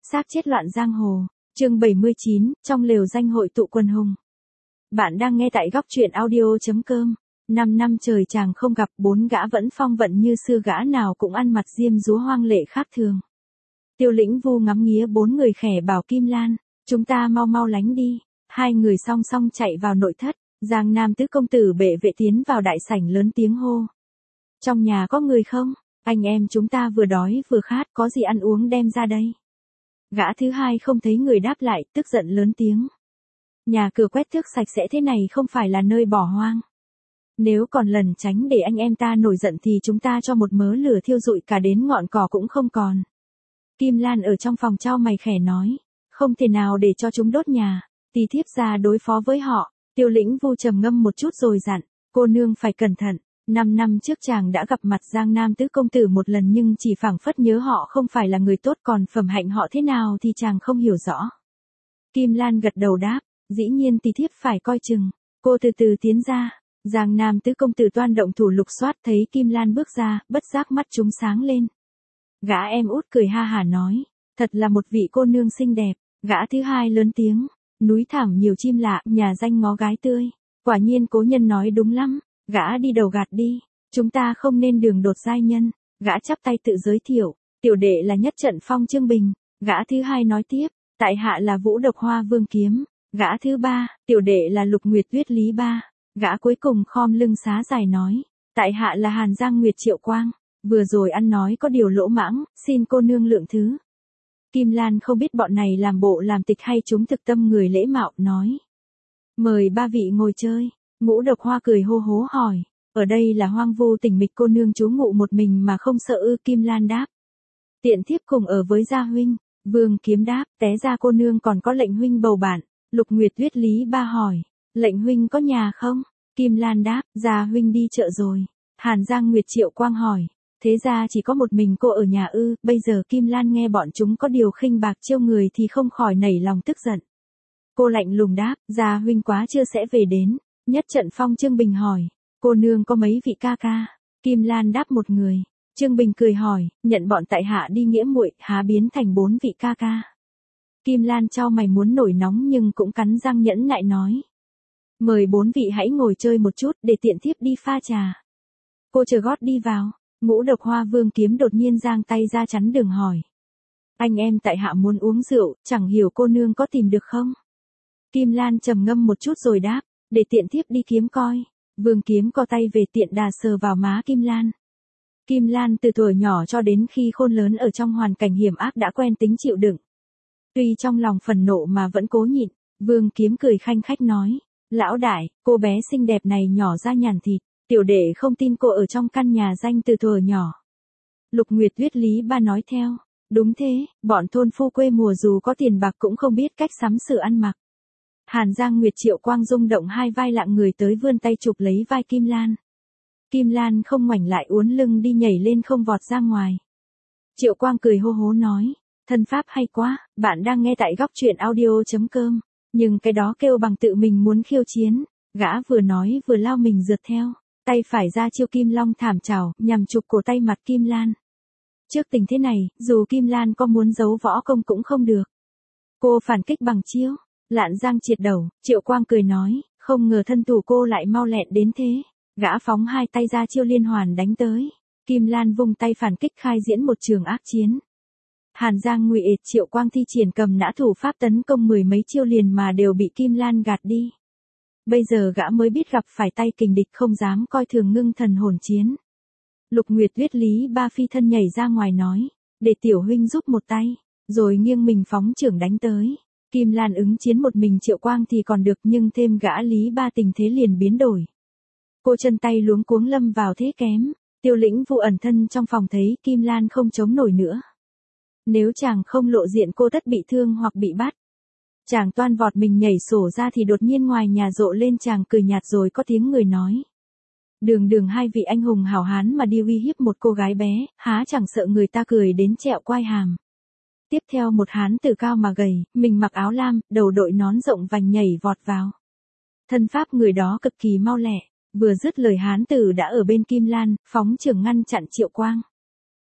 Xác chết loạn giang hồ. Chương 79, trong lều danh hội tụ quân hùng. Bạn đang nghe tại góc truyện audio.com. 5 năm trời chàng không gặp, 4 gã vẫn phong vận như xưa, gã nào cũng ăn mặc diêm dúa hoang lệ khác thường. Tiêu Lĩnh Vu ngắm nghía 4 người khẽ bảo Kim Lan, chúng ta mau mau lánh đi. Hai người song song chạy vào nội thất, Giang Nam tứ công tử bệ vệ tiến vào đại sảnh lớn tiếng hô. Trong nhà có người không? Anh em chúng ta vừa đói vừa khát, có gì ăn uống đem ra đây. Gã thứ hai không thấy người đáp lại, tức giận lớn tiếng. Nhà cửa quét thước sạch sẽ thế này không phải là nơi bỏ hoang. Nếu còn lần tránh để anh em ta nổi giận thì chúng ta cho một mớ lửa thiêu rụi cả đến ngọn cỏ cũng không còn. Kim Lan ở trong phòng chau mày khẽ nói, không thể nào để cho chúng đốt nhà, tỳ thiếp ra đối phó với họ. Tiêu Lĩnh Vu trầm ngâm một chút rồi dặn, cô nương phải cẩn thận. 5 năm trước chàng đã gặp mặt Giang Nam tứ công tử một lần nhưng chỉ phảng phất nhớ họ không phải là người tốt, còn phẩm hạnh họ thế nào thì chàng không hiểu rõ. Kim Lan gật đầu đáp, dĩ nhiên tỳ thiếp phải coi chừng. Cô từ từ tiến ra, Giang Nam tứ công tử toan động thủ lục soát, thấy Kim Lan bước ra, bất giác mắt chúng sáng lên. Gã em út cười ha hả nói, thật là một vị cô nương xinh đẹp. Gã thứ hai lớn tiếng, núi thảm nhiều chim lạ, nhà danh ngó gái tươi. Quả nhiên cố nhân nói đúng lắm. Gã đi đầu gạt đi, chúng ta không nên đường đột giai nhân. Gã chắp tay tự giới thiệu, tiểu đệ là Nhất Trận Phong Trương Bình. Gã thứ hai nói tiếp, tại hạ là Vũ Độc Hoa Vương Kiếm. Gã thứ ba, tiểu đệ là Lục Nguyệt Tuyết Lý Ba. Gã cuối cùng khom lưng xá dài nói, tại hạ là Hàn Giang Nguyệt Triệu Quang. Vừa rồi ăn nói có điều lỗ mãng, xin cô nương lượng thứ. Kim Lan không biết bọn này làm bộ làm tịch hay chúng thực tâm người lễ mạo, nói, mời ba vị ngồi chơi. Ngũ Độc Hoa cười hô hố hỏi, ở đây là hoang vu tĩnh mịch, cô nương trú ngụ một mình mà không sợ ư? Kim Lan đáp, tiện thiếp cùng ở với gia huynh. Vương Kiếm đáp, té ra cô nương còn có lệnh huynh bầu bạn. Lục Nguyệt Tuyết Lý Ba hỏi, lệnh huynh có nhà không? Kim Lan đáp, gia huynh đi chợ rồi. Hàn Giang Nguyệt Triệu Quang hỏi, thế ra chỉ có một mình cô ở nhà ư? Bây giờ Kim Lan nghe bọn chúng có điều khinh bạc trêu người thì không khỏi nảy lòng tức giận. Cô lạnh lùng đáp, gia huynh quá chưa sẽ về đến. Nhất Trận Phong Trương Bình hỏi, cô nương có mấy vị ca ca? Kim Lan đáp, một người. Trương Bình cười hỏi, nhận bọn tại hạ đi nghĩa muội, há biến thành 4 vị ca ca. Kim Lan chau mày muốn nổi nóng nhưng cũng cắn răng nhẫn nại nói, mời 4 vị hãy ngồi chơi một chút để tiện thiếp đi pha trà. Cô chờ gót đi vào. Ngũ Độc Hoa Vương Kiếm đột nhiên giang tay ra chắn đường hỏi, anh em tại hạ muốn uống rượu, chẳng hiểu cô nương có tìm được không? Kim Lan trầm ngâm một chút rồi đáp, để tiện thiếp đi kiếm coi. Vương Kiếm co tay về tiện đà sờ vào má Kim Lan. Kim Lan từ tuổi nhỏ cho đến khi khôn lớn ở trong hoàn cảnh hiểm ác đã quen tính chịu đựng. Tuy trong lòng phần nộ mà vẫn cố nhịn. Vương Kiếm cười khanh khách nói, lão đại, cô bé xinh đẹp này nhỏ ra nhàn thịt, tiểu đệ không tin cô ở trong căn nhà danh từ thuở nhỏ. Lục Nguyệt Tuyết Lý Ba nói theo, đúng thế, bọn thôn phu quê mùa dù có tiền bạc cũng không biết cách sắm sửa ăn mặc. Hàn Giang Nguyệt Triệu Quang rung động hai vai lạng người tới vươn tay chụp lấy vai Kim Lan. Kim Lan không ngoảnh lại uốn lưng đi nhảy lên không vọt ra ngoài. Triệu Quang cười hô hố nói, thân pháp hay quá, bạn đang nghe tại góc truyện audio.com, nhưng cái đó kêu bằng tự mình muốn khiêu chiến. Gã vừa nói vừa lao mình rượt theo, tay phải ra chiêu Kim Long thảm chảo nhằm chụp cổ tay mặt Kim Lan. Trước tình thế này, dù Kim Lan có muốn giấu võ công cũng không được. Cô phản kích bằng chiêu Lạn Giang triệt đầu. Triệu Quang cười nói, không ngờ thân thủ cô lại mau lẹn đến thế. Gã phóng hai tay ra chiêu liên hoàn đánh tới. Kim Lan vung tay phản kích khai diễn một trường ác chiến. Hàn Giang Ngụy Triệu Quang thi triển cầm nã thủ pháp tấn công 10 mấy chiêu liền mà đều bị Kim Lan gạt đi. Bây giờ gã mới biết gặp phải tay kình địch, không dám coi thường, ngưng thần hồn chiến. Lục Nguyệt Tuyết Lý Ba phi thân nhảy ra ngoài nói, để tiểu huynh giúp một tay, rồi nghiêng mình phóng trưởng đánh tới. Kim Lan ứng chiến một mình Triệu Quang thì còn được, nhưng thêm gã Lý Ba tình thế liền biến đổi. Cô chân tay luống cuống lâm vào thế kém. Tiêu Lĩnh Vu ẩn thân trong phòng thấy Kim Lan không chống nổi nữa. Nếu chàng không lộ diện cô tất bị thương hoặc bị bắt. Chàng toan vọt mình nhảy sổ ra thì đột nhiên ngoài nhà rộ lên chàng cười nhạt rồi có tiếng người nói. Đường hai vị anh hùng hảo hán mà đi uy hiếp một cô gái bé, há chẳng sợ người ta cười đến trẹo quai hàm. Tiếp theo một hán tử cao mà gầy, mình mặc áo lam, đầu đội nón rộng vành nhảy vọt vào. Thân pháp người đó cực kỳ mau lẹ, vừa dứt lời hán tử đã ở bên Kim Lan, phóng trưởng ngăn chặn Triệu Quang.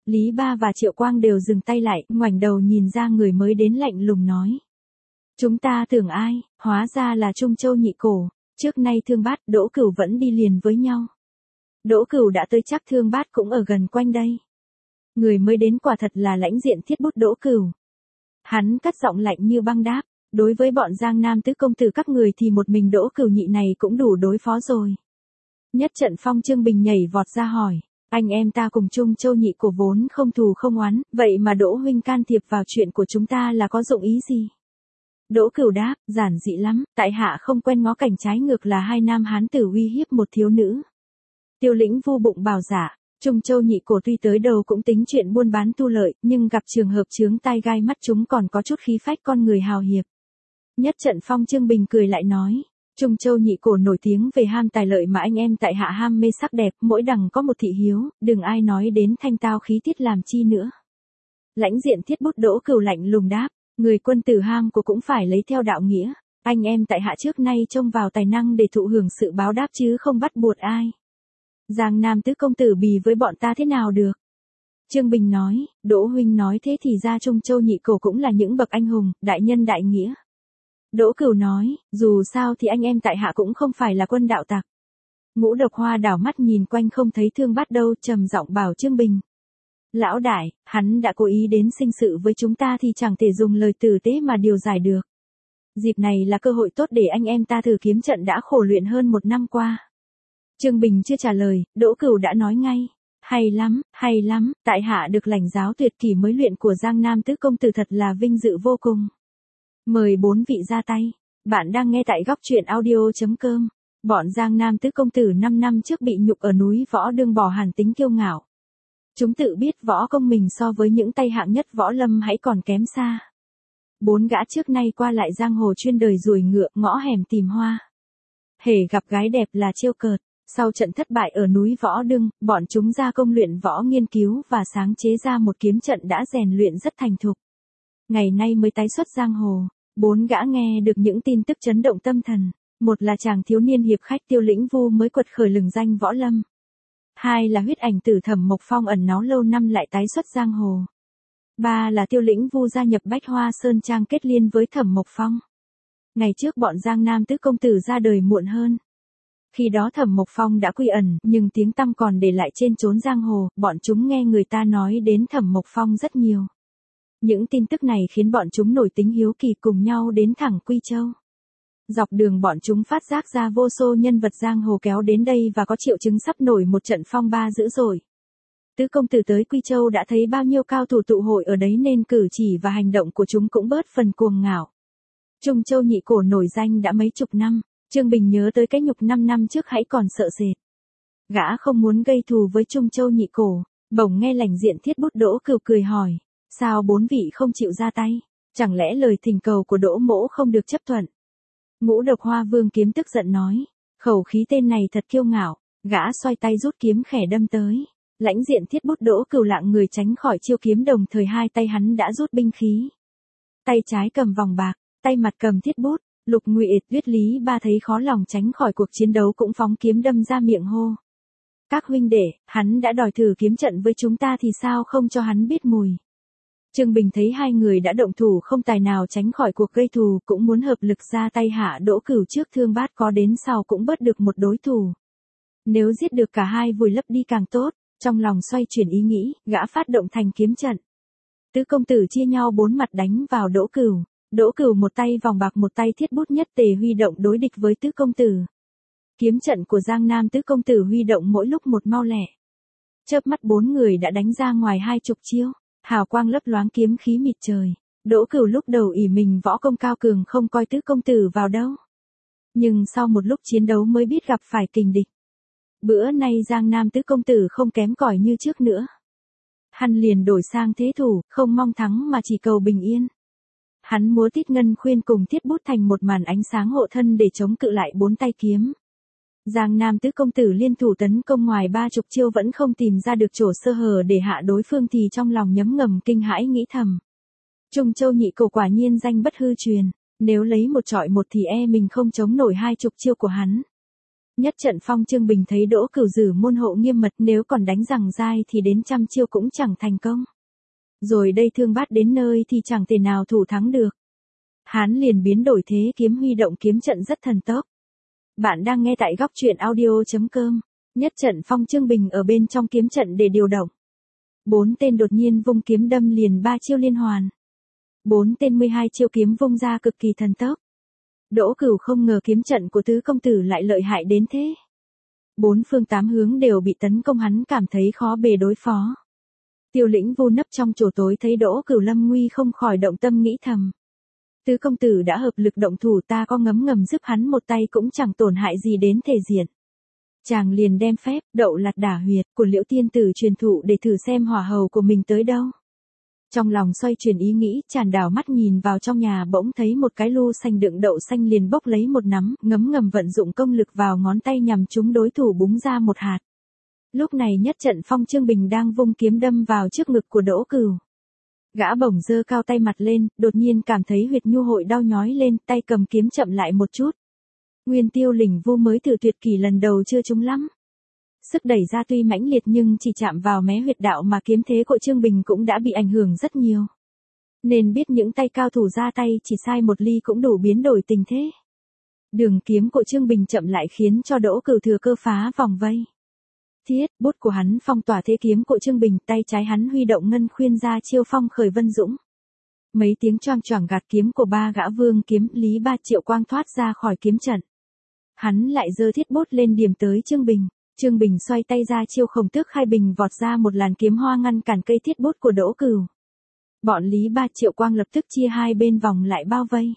Lý Ba và Triệu Quang đều dừng tay lại, ngoảnh đầu nhìn ra người mới đến lạnh lùng nói. Chúng ta tưởng ai, hóa ra là Trung Châu Nhị Cổ, trước nay Thương Bát, Đỗ Cửu vẫn đi liền với nhau. Đỗ Cửu đã tới chắc Thương Bát cũng ở gần quanh đây. Người mới đến quả thật là lãnh diện thiết bút Đỗ Cửu. Hắn cất giọng lạnh như băng đáp, đối với bọn Giang Nam tứ công tử các người thì một mình Đỗ Cửu nhị này cũng đủ đối phó rồi. Nhất Trận Phong Trương Bình nhảy vọt ra hỏi, anh em ta cùng Trung Châu Nhị Cổ vốn không thù không oán, vậy mà Đỗ huynh can thiệp vào chuyện của chúng ta là có dụng ý gì? Đỗ Cửu đáp, giản dị lắm, tại hạ không quen ngó cảnh trái ngược là hai nam hán tử uy hiếp một thiếu nữ. Tiêu Lĩnh Vu bụng bảo dạ, Trung Châu Nhị Cổ tuy tới đầu cũng tính chuyện buôn bán thu lợi, nhưng gặp trường hợp chướng tai gai mắt chúng còn có chút khí phách con người hào hiệp. Nhất Trận Phong Trương Bình cười lại nói, Trung Châu Nhị Cổ nổi tiếng về ham tài lợi mà anh em tại hạ ham mê sắc đẹp, mỗi đằng có một thị hiếu, đừng ai nói đến thanh tao khí tiết làm chi nữa. Lãnh diện thiết bút Đỗ Cửu lạnh lùng đáp, người quân tử ham của cũng phải lấy theo đạo nghĩa, anh em tại hạ trước nay trông vào tài năng để thụ hưởng sự báo đáp chứ không bắt buộc ai. Giang Nam tứ công tử bì với bọn ta thế nào được? Trương Bình nói, Đỗ huynh nói thế thì ra Trung Châu Nhị Cổ cũng là những bậc anh hùng, đại nhân đại nghĩa. Đỗ Cửu nói, dù sao thì anh em tại hạ cũng không phải là quân đạo tặc. Ngũ Độc Hoa đảo mắt nhìn quanh không thấy Thương Bát đâu, trầm giọng bảo Trương Bình. Lão đại, hắn đã cố ý đến sinh sự với chúng ta thì chẳng thể dùng lời tử tế mà điều giải được. Dịp này là cơ hội tốt để anh em ta thử kiếm trận đã khổ luyện hơn 1 năm qua. Trương Bình chưa trả lời, Đỗ Cửu đã nói ngay. Hay lắm, tại hạ được lãnh giáo tuyệt kỹ mới luyện của Giang Nam tứ công tử thật là vinh dự vô cùng. Mời 4 vị ra tay. Bạn đang nghe tại góc truyện audio.com. Bọn Giang Nam tứ công tử 5 năm trước bị nhục ở núi Võ Đương bỏ hẳn tính kiêu ngạo. Chúng tự biết võ công mình so với những tay hạng nhất võ lâm hãy còn kém xa. 4 gã trước nay qua lại giang hồ chuyên đời ruồi ngựa, ngõ hẻm tìm hoa. Hễ gặp gái đẹp là trêu cợt. Sau trận thất bại ở núi Võ Đương, bọn chúng ra công luyện võ nghiên cứu và sáng chế ra một kiếm trận đã rèn luyện rất thành thục. Ngày nay mới tái xuất giang hồ, 4 gã nghe được những tin tức chấn động tâm thần. Một là chàng thiếu niên hiệp khách Tiêu Lĩnh Vu mới quật khởi lừng danh võ lâm. 2 là huyết ảnh tử Thẩm Mộc Phong ẩn náu lâu năm lại tái xuất giang hồ. 3 là Tiêu Lĩnh Vu gia nhập Bách Hoa Sơn Trang kết liên với Thẩm Mộc Phong. Ngày trước bọn Giang Nam tứ công tử ra đời muộn hơn. Khi đó Thẩm Mộc Phong đã quy ẩn, nhưng tiếng tăm còn để lại trên chốn giang hồ, bọn chúng nghe người ta nói đến Thẩm Mộc Phong rất nhiều. Những tin tức này khiến bọn chúng nổi tính hiếu kỳ cùng nhau đến thẳng Quy Châu. Dọc đường bọn chúng phát giác ra vô số nhân vật giang hồ kéo đến đây và có triệu chứng sắp nổi một trận phong ba dữ dội. Tứ công tử tới Quy Châu đã thấy bao nhiêu cao thủ tụ hội ở đấy nên cử chỉ và hành động của chúng cũng bớt phần cuồng ngạo. Trung Châu Nhị Cổ nổi danh đã mấy chục năm, Trương Bình nhớ tới cái nhục 5 năm trước hãy còn sợ sệt. Gã không muốn gây thù với Trung Châu Nhị Cổ, bỗng nghe lãnh diện thiết bút Đỗ Cửu cười hỏi, sao 4 vị không chịu ra tay, chẳng lẽ lời thỉnh cầu của Đỗ mỗ không được chấp thuận? Ngũ Độc Hoa Vương Kiếm tức giận nói, khẩu khí tên này thật kiêu ngạo, gã xoay tay rút kiếm khẽ đâm tới. Lãnh diện thiết bút Đỗ Cửu lạng người tránh khỏi chiêu kiếm, đồng thời hai tay hắn đã rút binh khí. Tay trái cầm vòng bạc, tay mặt cầm thiết bút. Lục Ngụy Tuyết Lý Ba thấy khó lòng tránh khỏi cuộc chiến đấu cũng phóng kiếm đâm ra miệng hô. Các huynh đệ, hắn đã đòi thử kiếm trận với chúng ta thì sao không cho hắn biết mùi. Trương Bình thấy hai người đã động thủ không tài nào tránh khỏi cuộc gây thù, cũng muốn hợp lực ra tay hạ Đỗ Cửu trước Thương Bát, có đến sau cũng bớt được một đối thủ. Nếu giết được cả hai vùi lấp đi càng tốt, trong lòng xoay chuyển ý nghĩ, gã phát động thành kiếm trận. Tứ công tử chia nhau 4 mặt đánh vào Đỗ Cửu. Đỗ Cửu một tay vòng bạc một tay thiết bút nhất tề huy động đối địch với tứ công tử. Kiếm trận của Giang Nam tứ công tử huy động mỗi lúc một mau lẹ. Chớp mắt 4 người đã đánh ra ngoài 20 chiêu, hào quang lấp loáng kiếm khí mịt trời. Đỗ Cửu lúc đầu ỷ mình võ công cao cường không coi tứ công tử vào đâu. Nhưng sau một lúc chiến đấu mới biết gặp phải kình địch. Bữa nay Giang Nam tứ công tử không kém cỏi như trước nữa. Hắn liền đổi sang thế thủ, không mong thắng mà chỉ cầu bình yên. Hắn múa tít ngân khuyên cùng thiết bút thành một màn ánh sáng hộ thân để chống cự lại 4 tay kiếm. Giang Nam tứ công tử liên thủ tấn công ngoài 30 chiêu vẫn không tìm ra được chỗ sơ hở để hạ đối phương thì trong lòng nhấm ngầm kinh hãi nghĩ thầm. Trung Châu Nhị Cổ quả nhiên danh bất hư truyền, nếu lấy một chọi một thì mình không chống nổi 20 chiêu của hắn. Nhất trận phong Trương Bình thấy Đỗ Cửu giữ môn hộ nghiêm mật, nếu còn đánh rằng dai thì đến trăm chiêu cũng chẳng thành công. Rồi đây Thương Bát đến nơi thì chẳng thể nào thủ thắng được. Hắn liền biến đổi thế kiếm huy động kiếm trận rất thần tốc. Bạn đang nghe tại góc truyện audio.com. Nhất trận phong Trương Bình ở bên trong kiếm trận để điều động. 4 tên đột nhiên vung kiếm đâm liền 3 chiêu liên hoàn. 4 tên 12 chiêu kiếm vung ra cực kỳ thần tốc. Đỗ Cửu không ngờ kiếm trận của tứ công tử lại lợi hại đến thế. 4 phương 8 hướng đều bị tấn công, hắn cảm thấy khó bề đối phó. Tiêu Lĩnh Vu nấp trong chỗ tối thấy Đỗ Cửu lâm nguy không khỏi động tâm nghĩ thầm. Tứ công tử đã hợp lực động thủ, ta có ngấm ngầm giúp hắn một tay cũng chẳng tổn hại gì đến thể diện. Chàng liền đem phép đậu lạt đả huyệt của Liễu tiên tử truyền thụ để thử xem hỏa hầu của mình tới đâu. Trong lòng xoay chuyển ý nghĩ, chàng đảo mắt nhìn vào trong nhà, bỗng thấy một cái lu xanh đựng đậu xanh, liền bốc lấy một nắm, ngấm ngầm vận dụng công lực vào ngón tay nhằm trúng đối thủ búng ra một hạt. Lúc này Nhất trận phong Trương Bình đang vung kiếm đâm vào trước ngực của Đỗ Cửu. Gã bổng giơ cao tay mặt lên, đột nhiên cảm thấy huyệt nhu hội đau nhói lên, tay cầm kiếm chậm lại một chút. Nguyên Tiêu Lĩnh Vu mới thử tuyệt kỹ lần đầu chưa trúng lắm. Sức đẩy ra tuy mãnh liệt nhưng chỉ chạm vào mé huyệt đạo mà kiếm thế của Trương Bình cũng đã bị ảnh hưởng rất nhiều. Nên biết những tay cao thủ ra tay chỉ sai một ly cũng đủ biến đổi tình thế. Đường kiếm của Trương Bình chậm lại khiến cho Đỗ Cửu thừa cơ phá vòng vây. Thiết bút của hắn phong tỏa thế kiếm của Trương Bình, tay trái hắn huy động ngân khuyên ra chiêu phong khởi vân dũng. Mấy tiếng choang choảng gạt kiếm của ba gã vương kiếm, Lý Ba Triệu Quang thoát ra khỏi kiếm trận. Hắn lại giơ thiết bút lên điểm tới Trương Bình. Trương Bình xoay tay ra chiêu Khổng Tước Khai Bình, vọt ra một làn kiếm hoa ngăn cản cây thiết bút của Đỗ Cửu. Bọn Lý Ba Triệu Quang lập tức chia hai bên vòng lại bao vây.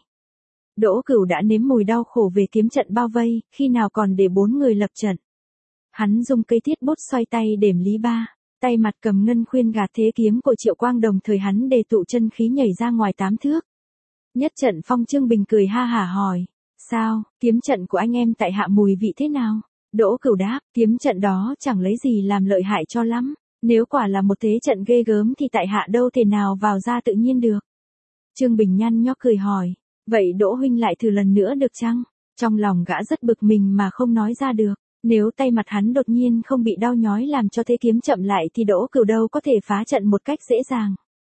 Đỗ Cửu đã nếm mùi đau khổ về kiếm trận bao vây, khi nào còn để 4 người lập trận. Hắn dùng cây thiết bút xoay tay đểm Lý Ba, tay mặt cầm ngân khuyên gạt thế kiếm của Triệu Quang, đồng thời hắn đề tụ chân khí nhảy ra ngoài 8 thước. Nhất trận phong Trương Bình cười ha hả hỏi, sao, kiếm trận của anh em tại hạ mùi vị thế nào? Đỗ Cửu đáp, kiếm trận đó chẳng lấy gì làm lợi hại cho lắm, nếu quả là một thế trận ghê gớm thì tại hạ đâu thể nào vào ra tự nhiên được. Trương Bình nhăn nhó cười hỏi, vậy Đỗ huynh lại thử lần nữa được chăng? Trong lòng gã rất bực mình mà không nói ra được, nếu tay mặt hắn đột nhiên không bị đau nhói làm cho thế kiếm chậm lại thì Đỗ Cửu đâu có thể phá trận một cách dễ dàng.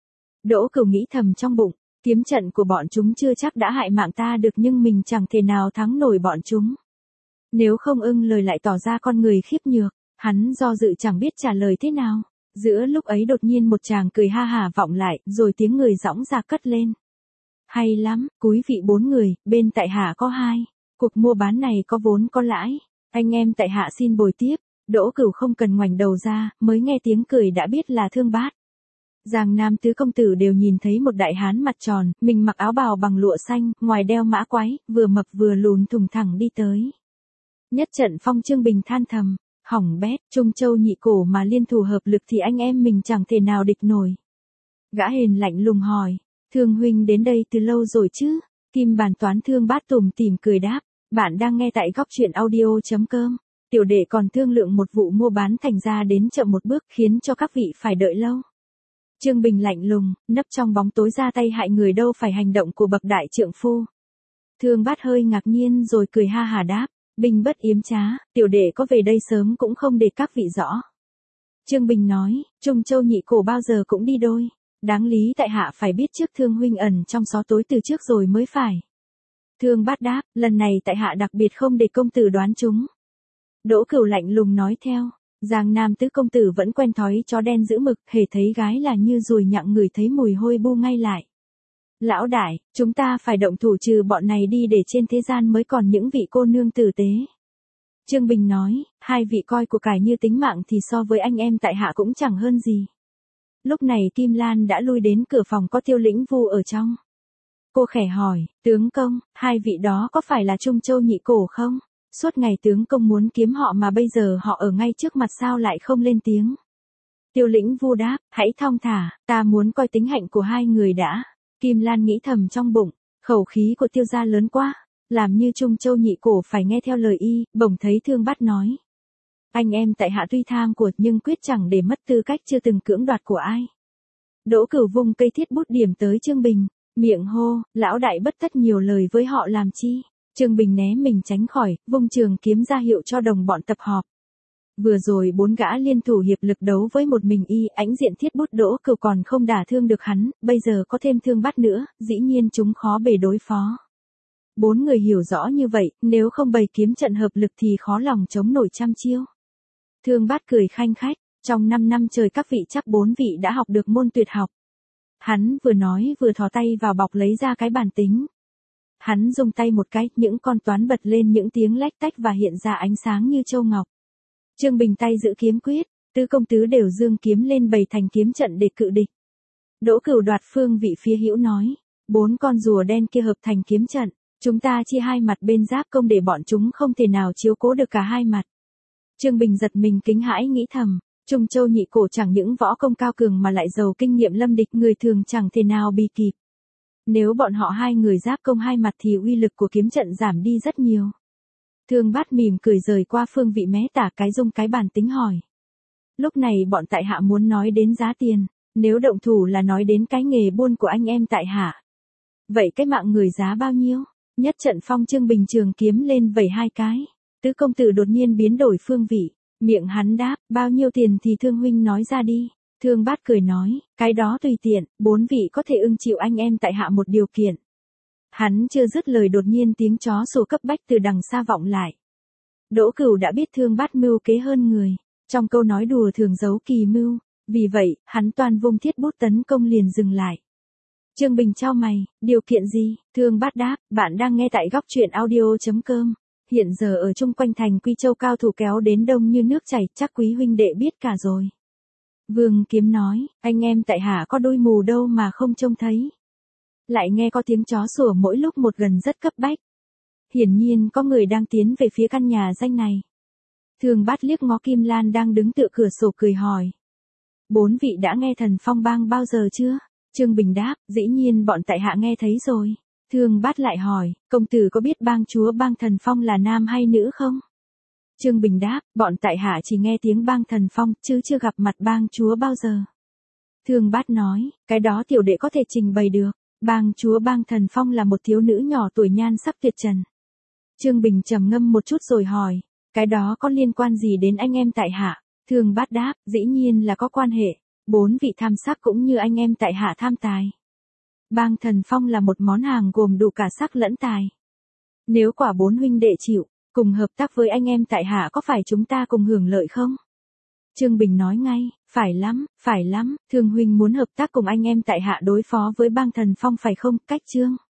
Đỗ Cửu nghĩ thầm trong bụng, kiếm trận của bọn chúng chưa chắc đã hại mạng ta được, nhưng mình chẳng thể nào thắng nổi bọn chúng. Nếu không ưng lời lại tỏ ra con người khiếp nhược, hắn do dự chẳng biết trả lời thế nào. Giữa lúc ấy đột nhiên một chàng cười ha hả vọng lại, rồi tiếng người giõng ra cất lên. Hay lắm, cúi vị 4 người, bên tại hạ có 2. Cuộc mua bán này có vốn có lãi. Anh em tại hạ xin bồi tiếp. Đỗ Cửu không cần ngoảnh đầu ra, mới nghe tiếng cười đã biết là Thương Bát. Giang Nam tứ công tử đều nhìn thấy một đại hán mặt tròn, mình mặc áo bào bằng lụa xanh, ngoài đeo mã quái, vừa mập vừa lùn thùng thẳng đi tới. Nhất trận phong Trương Bình than thầm, hỏng bét, Trung Châu Nhị Cổ mà liên thủ hợp lực thì anh em mình chẳng thể nào địch nổi. Gã hền lạnh lùng hỏi, Thương huynh đến đây từ lâu rồi chứ? Kim Bàn Toán Thương Bát tủm tỉm cười đáp, bạn đang nghe tại góc truyện audio.com. Tiểu đệ còn thương lượng một vụ mua bán thành ra đến chậm một bước, khiến cho các vị phải đợi lâu. Trương Bình lạnh lùng, nấp trong bóng tối ra tay hại người đâu phải hành động của bậc đại trượng phu. Thương Bát hơi ngạc nhiên rồi cười ha hả đáp, Bình bất yếm trá, tiểu đệ có về đây sớm cũng không để các vị rõ. Trương Bình nói, Trung Châu Nhị Cổ bao giờ cũng đi đôi, đáng lý tại hạ phải biết trước Thương huynh ẩn trong xó tối từ trước rồi mới phải. Thương Bát đáp, lần này tại hạ đặc biệt không để công tử đoán chúng. Đỗ Cửu lạnh lùng nói theo, Giang Nam tứ công tử vẫn quen thói chó đen giữ mực, hễ thấy gái là như ruồi nhặng ngửi thấy mùi hôi bu ngay lại. Lão đại, chúng ta phải động thủ trừ bọn này đi để trên thế gian mới còn những vị cô nương tử tế. Trương Bình nói, 2 vị coi của cải như tính mạng thì so với anh em tại hạ cũng chẳng hơn gì. Lúc này Kim Lan đã lui đến cửa phòng có Tiêu Lĩnh Vu ở trong. Cô khẽ hỏi, tướng công, 2 vị đó có phải là Trung Châu Nhị Cổ không? Suốt ngày tướng công muốn kiếm họ mà bây giờ họ ở ngay trước mặt sao lại không lên tiếng? Tiêu Lĩnh Vu đáp, hãy thong thả, ta muốn coi tính hạnh của 2 người đã. Kim Lan nghĩ thầm trong bụng, khẩu khí của Tiêu gia lớn quá, làm như Trung Châu Nhị Cổ phải nghe theo lời y, bỗng thấy Thương Bát nói. Anh em tại hạ tuy tham của nhưng quyết chẳng để mất tư cách chưa từng cưỡng đoạt của ai. Đỗ Cửu vung cây thiết bút điểm tới Trương Bình, miệng hô, lão đại bất tất nhiều lời với họ làm chi. Trương Bình né mình tránh khỏi, vung trường kiếm ra hiệu cho đồng bọn tập họp. Vừa rồi 4 gã liên thủ hiệp lực đấu với một mình y, Ánh Diện Thiết Bút Đỗ Cửu còn không đả thương được hắn, bây giờ có thêm Thương Bát nữa, dĩ nhiên chúng khó bề đối phó. 4 người hiểu rõ như vậy, nếu không bày kiếm trận hợp lực thì khó lòng chống nổi trăm chiêu. Thương Bát cười khanh khách, trong 5 năm trời các vị chắc 4 vị đã học được môn tuyệt học. Hắn vừa nói vừa thò tay vào bọc lấy ra cái bàn tính. Hắn dùng tay một cái, những con toán bật lên những tiếng lách tách và hiện ra ánh sáng như châu ngọc. Trương Bình tay giữ kiếm quyết, tứ công tứ đều dương kiếm lên bày thành kiếm trận để cự địch. Đỗ Cửu đoạt phương vị phía hữu nói, 4 con rùa đen kia hợp thành kiếm trận, chúng ta chia hai mặt bên giáp công để bọn chúng không thể nào chiếu cố được cả hai mặt. Trương Bình giật mình kính hãi nghĩ thầm, Trung Châu nhị cổ chẳng những võ công cao cường mà lại giàu kinh nghiệm lâm địch, người thường chẳng thể nào bị kịp. Nếu bọn họ hai người giáp công hai mặt thì uy lực của kiếm trận giảm đi rất nhiều. Thương Bát mỉm cười rời qua phương vị mé tả cái dung cái bàn tính hỏi. Lúc này bọn tại hạ muốn nói đến giá tiền, nếu động thủ là nói đến cái nghề buôn của anh em tại hạ. Vậy cái mạng người giá bao nhiêu? Nhất trận phong Trương Bình trường kiếm lên vẩy hai cái. Tứ công tử đột nhiên biến đổi phương vị, miệng hắn đáp, bao nhiêu tiền thì Thương huynh nói ra đi. Thương Bát cười nói, cái đó tùy tiện, 4 vị có thể ưng chịu anh em tại hạ một điều kiện. Hắn chưa dứt lời đột nhiên tiếng chó sủa cấp bách từ đằng xa vọng lại. Đỗ Cửu đã biết Thương Bát mưu kế hơn người, trong câu nói đùa thường giấu kỳ mưu, vì vậy, hắn toàn vung thiết bút tấn công liền dừng lại. Trương Bình chau mày, điều kiện gì? Thương Bát đáp, bạn đang nghe tại góc truyện audio.com. Hiện giờ ở chung quanh thành Quy Châu cao thủ kéo đến đông như nước chảy, chắc quý huynh đệ biết cả rồi. Vương Kiếm nói, anh em tại hạ có đôi mù đâu mà không trông thấy. Lại nghe có tiếng chó sủa mỗi lúc một gần rất cấp bách. Hiển nhiên có người đang tiến về phía căn nhà danh này. Thương Bát liếc ngó Kim Lan đang đứng tựa cửa sổ cười hỏi. 4 vị đã nghe Thần Phong Bang bao giờ chưa? Trương Bình đáp, dĩ nhiên bọn tại hạ nghe thấy rồi. Thương Bát lại hỏi, công tử có biết bang chúa bang Thần Phong là nam hay nữ không? Trương Bình đáp, bọn tại hạ chỉ nghe tiếng bang Thần Phong, chứ chưa gặp mặt bang chúa bao giờ. Thương Bát nói, cái đó tiểu đệ có thể trình bày được. Bang chúa bang Thần Phong là một thiếu nữ nhỏ tuổi nhan sắc tuyệt trần. Trương Bình trầm ngâm một chút rồi hỏi, cái đó có liên quan gì đến anh em tại hạ? Thương Bát đáp, dĩ nhiên là có quan hệ. 4 vị tham sắc cũng như anh em tại hạ tham tài. Bang Thần Phong là một món hàng gồm đủ cả sắc lẫn tài. Nếu quả 4 huynh đệ chịu, cùng hợp tác với anh em tại hạ có phải chúng ta cùng hưởng lợi không? Trương Bình nói ngay, phải lắm, Thương huynh muốn hợp tác cùng anh em tại hạ đối phó với bang Thần Phong phải không, Cách Trương?